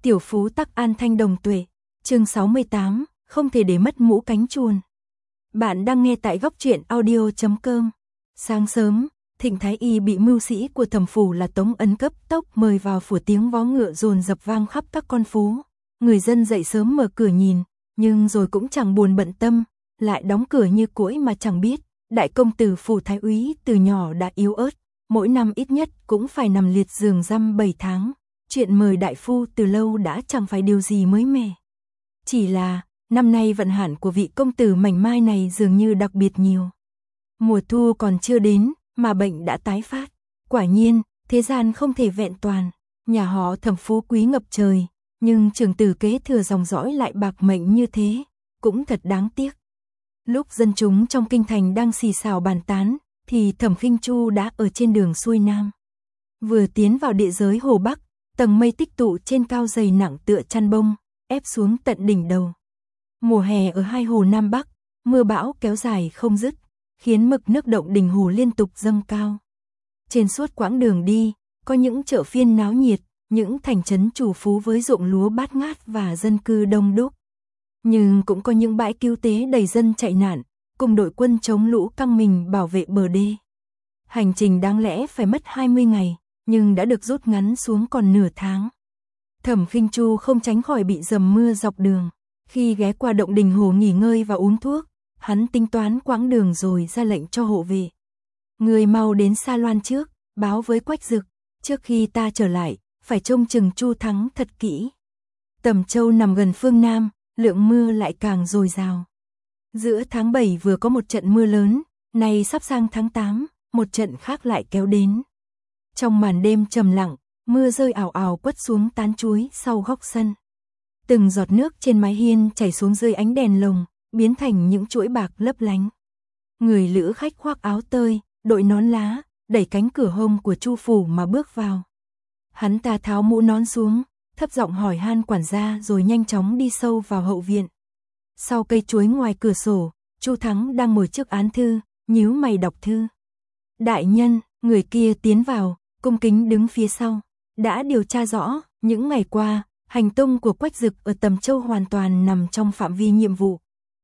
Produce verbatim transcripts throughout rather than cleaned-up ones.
Tiểu phú tắc an thanh đồng tuệ, chương sáu mươi tám, không thể để mất mũ cánh chuồn. Bạn đang nghe tại góc truyện audio chấm com. Sáng sớm, Thịnh Thái Y bị mưu sĩ của Thẩm phủ là Tống Ấn cấp tốc mời vào phủ, tiếng vó ngựa dồn dập vang khắp các con phố. Người dân dậy sớm mở cửa nhìn, nhưng rồi cũng chẳng buồn bận tâm, lại đóng cửa như cỗi mà chẳng biết. Đại công tử phủ thái úy từ nhỏ đã yếu ớt, mỗi năm ít nhất cũng phải nằm liệt giường dăm bảy tháng. Chuyện mời đại phu từ lâu đã chẳng phải điều gì mới mẻ. Chỉ là, năm nay vận hạn của vị công tử mảnh mai này dường như đặc biệt nhiều. Mùa thu còn chưa đến, mà bệnh đã tái phát. Quả nhiên, thế gian không thể vẹn toàn. Nhà họ Thẩm phú quý ngập trời, nhưng trưởng tử kế thừa dòng dõi lại bạc mệnh như thế, cũng thật đáng tiếc. Lúc dân chúng trong kinh thành đang xì xào bàn tán, thì Thẩm Khinh Chu đã ở trên đường xuôi nam. Vừa tiến vào địa giới Hồ Bắc, tầng mây tích tụ trên cao dày nặng tựa chăn bông, ép xuống tận đỉnh đầu. Mùa hè ở hai hồ Nam Bắc, mưa bão kéo dài không dứt, khiến mực nước động đỉnh hồ liên tục dâng cao. Trên suốt quãng đường đi, có những chợ phiên náo nhiệt, những thành trấn trù phú với ruộng lúa bát ngát và dân cư đông đúc. Nhưng cũng có những bãi cứu tế đầy dân chạy nạn, cùng đội quân chống lũ căng mình bảo vệ bờ đê. Hành trình đáng lẽ phải mất hai mươi ngày, nhưng đã được rút ngắn xuống còn nửa tháng. Thẩm Khinh Chu không tránh khỏi bị dầm mưa dọc đường. Khi ghé qua động đình hồ nghỉ ngơi và uống thuốc, hắn tính toán quãng đường rồi ra lệnh cho hộ vệ. Người mau đến Sa Loan trước, báo với Quách Dực, trước khi ta trở lại, phải trông chừng Chu Thắng thật kỹ. Tầm Châu nằm gần phương Nam, lượng mưa lại càng dồi dào. Giữa tháng bảy vừa có một trận mưa lớn, nay sắp sang tháng tám, một trận khác lại kéo đến. Trong màn đêm trầm lặng, mưa rơi ảo ảo quất xuống tán chuối sau góc sân. Từng giọt nước trên mái hiên chảy xuống dưới ánh đèn lồng, biến thành những chuỗi bạc lấp lánh. Người lữ khách khoác áo tơi, đội nón lá, đẩy cánh cửa hông của Chu phủ mà bước vào. Hắn ta tháo mũ nón xuống, thấp giọng hỏi han quản gia rồi nhanh chóng đi sâu vào hậu viện. Sau cây chuối ngoài cửa sổ, Chu Thắng đang ngồi trước án thư, nhíu mày đọc thư. Đại nhân, người kia tiến vào, cung kính đứng phía sau. Đã điều tra rõ, những ngày qua, hành tung của Quách Dực ở Tầm Châu hoàn toàn nằm trong phạm vi nhiệm vụ.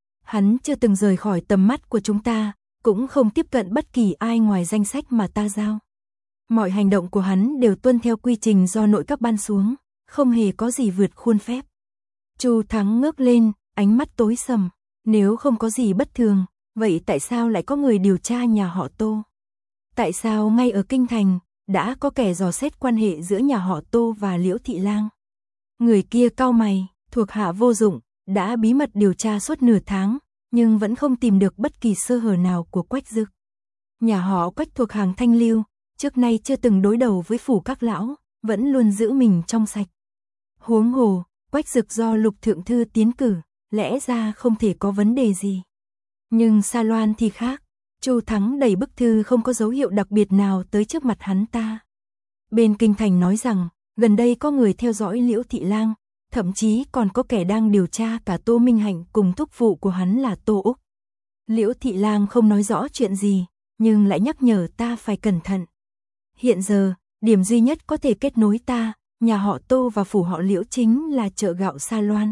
Hắn chưa từng rời khỏi tầm mắt của chúng ta, cũng không tiếp cận bất kỳ ai ngoài danh sách mà ta giao. Mọi hành động của hắn đều tuân theo quy trình do nội các ban xuống, không hề có gì vượt khuôn phép. Chu Thắng ngước lên, ánh mắt tối sầm. Nếu không có gì bất thường, vậy tại sao lại có người điều tra nhà họ Tô? Tại sao ngay ở kinh thành, đã có kẻ dò xét quan hệ giữa nhà họ Tô và Liễu Thị Lang? Người kia cau mày, thuộc hạ vô dụng, đã bí mật điều tra suốt nửa tháng, nhưng vẫn không tìm được bất kỳ sơ hở nào của Quách Dực. Nhà họ Quách thuộc hàng thanh lưu, trước nay chưa từng đối đầu với phủ các lão, vẫn luôn giữ mình trong sạch. Huống hồ, Quách Dực do Lục thượng thư tiến cử, lẽ ra không thể có vấn đề gì. Nhưng Sa Loan thì khác. Chu Thắng đẩy bức thư không có dấu hiệu đặc biệt nào tới trước mặt hắn ta. Bên kinh thành nói rằng, gần đây có người theo dõi Liễu Thị Lang, thậm chí còn có kẻ đang điều tra cả Tô Minh Hạnh cùng thúc phụ của hắn là Tô Úc. Liễu Thị Lang không nói rõ chuyện gì, nhưng lại nhắc nhở ta phải cẩn thận. Hiện giờ, điểm duy nhất có thể kết nối ta, nhà họ Tô và phủ họ Liễu chính là chợ gạo Sa Loan.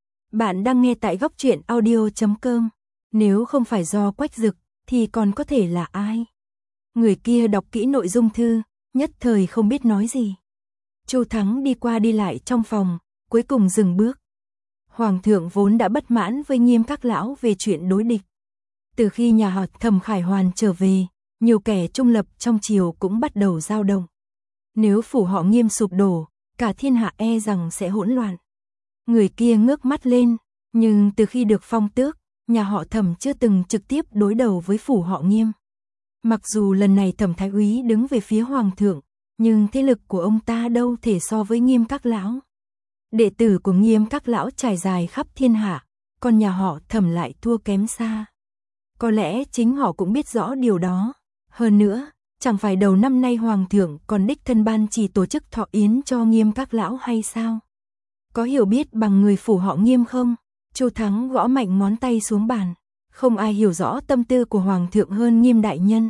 Bạn đang nghe tại góc truyện audio chấm com. Nếu không phải do Quách Dực, thì còn có thể là ai? Người kia đọc kỹ nội dung thư, nhất thời không biết nói gì. Chu Thắng đi qua đi lại trong phòng, cuối cùng dừng bước. Hoàng thượng vốn đã bất mãn với Nghiêm các lão về chuyện đối địch. Từ khi nhà họ Thẩm Khải Hoàn trở về, nhiều kẻ trung lập trong triều cũng bắt đầu dao động. Nếu phủ họ Nghiêm sụp đổ, cả thiên hạ e rằng sẽ hỗn loạn. Người kia ngước mắt lên, nhưng từ khi được phong tước, nhà họ Thẩm chưa từng trực tiếp đối đầu với phủ họ Nghiêm. Mặc dù lần này Thẩm Thái úy đứng về phía hoàng thượng, nhưng thế lực của ông ta đâu thể so với Nghiêm các lão. Đệ tử của Nghiêm các lão trải dài khắp thiên hạ, còn nhà họ Thẩm lại thua kém xa. Có lẽ chính họ cũng biết rõ điều đó. Hơn nữa, chẳng phải đầu năm nay hoàng thượng còn đích thân ban chỉ tổ chức thọ yến cho Nghiêm các lão hay sao? Có hiểu biết bằng người phủ họ Nghiêm không? Chu Thắng gõ mạnh ngón tay xuống bàn. Không ai hiểu rõ tâm tư của hoàng thượng hơn Nghiêm đại nhân.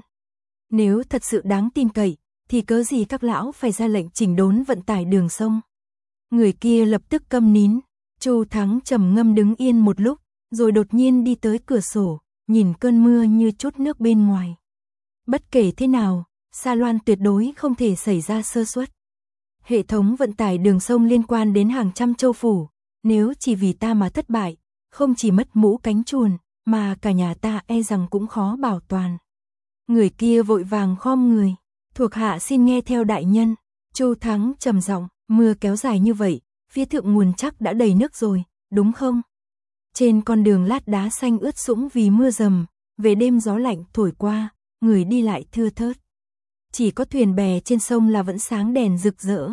Nếu thật sự đáng tin cậy, thì cớ gì các lão phải ra lệnh chỉnh đốn vận tải đường sông? Người kia lập tức câm nín. Chu Thắng trầm ngâm đứng yên một lúc, rồi đột nhiên đi tới cửa sổ, nhìn cơn mưa như chút nước bên ngoài. Bất kể thế nào, Sa Loan tuyệt đối không thể xảy ra sơ suất. Hệ thống vận tải đường sông liên quan đến hàng trăm châu phủ, nếu chỉ vì ta mà thất bại, không chỉ mất mũ cánh chuồn, mà cả nhà ta e rằng cũng khó bảo toàn. Người kia vội vàng khom người, thuộc hạ xin nghe theo đại nhân. Chu Thắng trầm giọng, mưa kéo dài như vậy, phía thượng nguồn chắc đã đầy nước rồi, đúng không? Trên con đường lát đá xanh ướt sũng vì mưa dầm, về đêm gió lạnh thổi qua, người đi lại thưa thớt. Chỉ có thuyền bè trên sông là vẫn sáng đèn rực rỡ.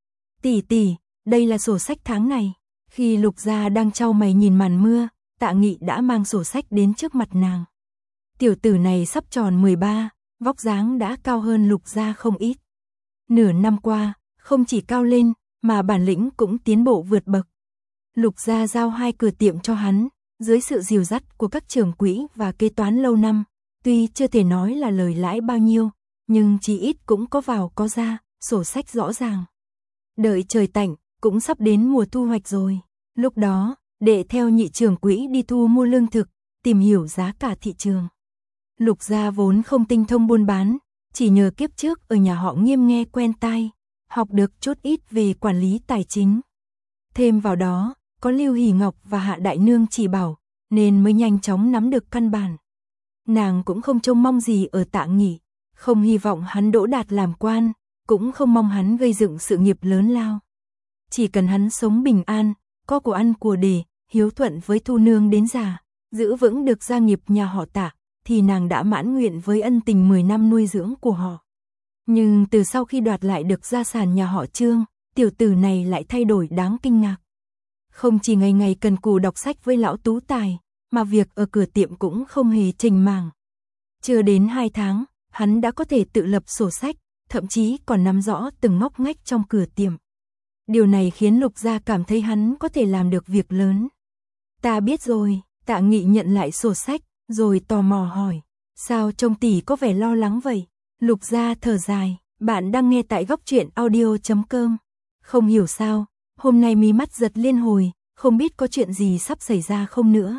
Tỷ tỷ, đây là sổ sách tháng này. Khi Lục Gia đang chau mày nhìn màn mưa, Tạ Nghị đã mang sổ sách đến trước mặt nàng. Tiểu tử này sắp tròn mười ba, vóc dáng đã cao hơn Lục Gia không ít. Nửa năm qua, không chỉ cao lên, mà bản lĩnh cũng tiến bộ vượt bậc. Lục Gia giao hai cửa tiệm cho hắn, dưới sự dìu dắt của các trưởng quỹ và kế toán lâu năm, tuy chưa thể nói là lời lãi bao nhiêu, nhưng chỉ ít cũng có vào có ra, sổ sách rõ ràng. Đợi trời tạnh, cũng sắp đến mùa thu hoạch rồi. Lúc đó, đệ theo nhị trưởng quỹ đi thu mua lương thực, tìm hiểu giá cả thị trường. Lục Gia vốn không tinh thông buôn bán, chỉ nhờ kiếp trước ở nhà họ Nghiêm nghe quen tai, học được chút ít về quản lý tài chính. Thêm vào đó, có Lưu Hỷ Ngọc và Hạ Đại Nương chỉ bảo, nên mới nhanh chóng nắm được căn bản. Nàng cũng không trông mong gì ở Tạ Nghị, không hy vọng hắn đỗ đạt làm quan, cũng không mong hắn gây dựng sự nghiệp lớn lao. Chỉ cần hắn sống bình an, có của ăn của để, hiếu thuận với Thu Nương đến già, giữ vững được gia nghiệp nhà họ Tạ, thì nàng đã mãn nguyện với ân tình mười năm nuôi dưỡng của họ. Nhưng từ sau khi đoạt lại được gia sản nhà họ Trương, tiểu tử này lại thay đổi đáng kinh ngạc. Không chỉ ngày ngày cần cù đọc sách với lão tú tài, mà việc ở cửa tiệm cũng không hề trình màng. Chưa đến hai tháng, hắn đã có thể tự lập sổ sách, thậm chí còn nắm rõ từng ngóc ngách trong cửa tiệm. Điều này khiến Lục Gia cảm thấy hắn có thể làm được việc lớn. Ta biết rồi, Tạ Nghị nhận lại sổ sách, rồi tò mò hỏi, sao trông tỷ có vẻ lo lắng vậy? Lục Gia thở dài, bạn đang nghe tại góc truyện audio chấm com. Không hiểu sao, hôm nay mí mắt giật liên hồi, không biết có chuyện gì sắp xảy ra không nữa.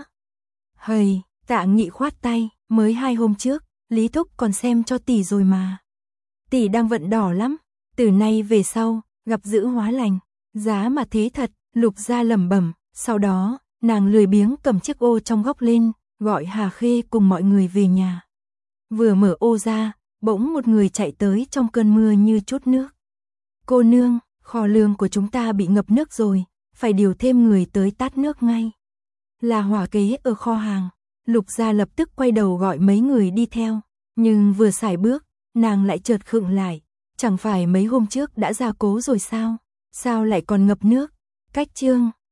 Hầy, Tạ Nghị khoát tay, mới hai hôm trước, Lý Thúc còn xem cho tỷ rồi mà. Tỷ đang vận đỏ lắm, từ nay về sau, gặp dữ hóa lành, giá mà thế thật. Lục Gia lẩm bẩm, sau đó, nàng lười biếng cầm chiếc ô trong góc lên, gọi Hà Khê cùng mọi người về nhà. Vừa mở ô ra, bỗng một người chạy tới trong cơn mưa như chút nước. Cô nương, kho lương của chúng ta bị ngập nước rồi, phải điều thêm người tới tát nước ngay. Là hỏa kế ở kho hàng. Lục Gia lập tức quay đầu gọi mấy người đi theo, nhưng vừa sải bước, nàng lại chợt khựng lại, chẳng phải mấy hôm trước đã gia cố rồi sao? Sao lại còn ngập nước? Cách Trương,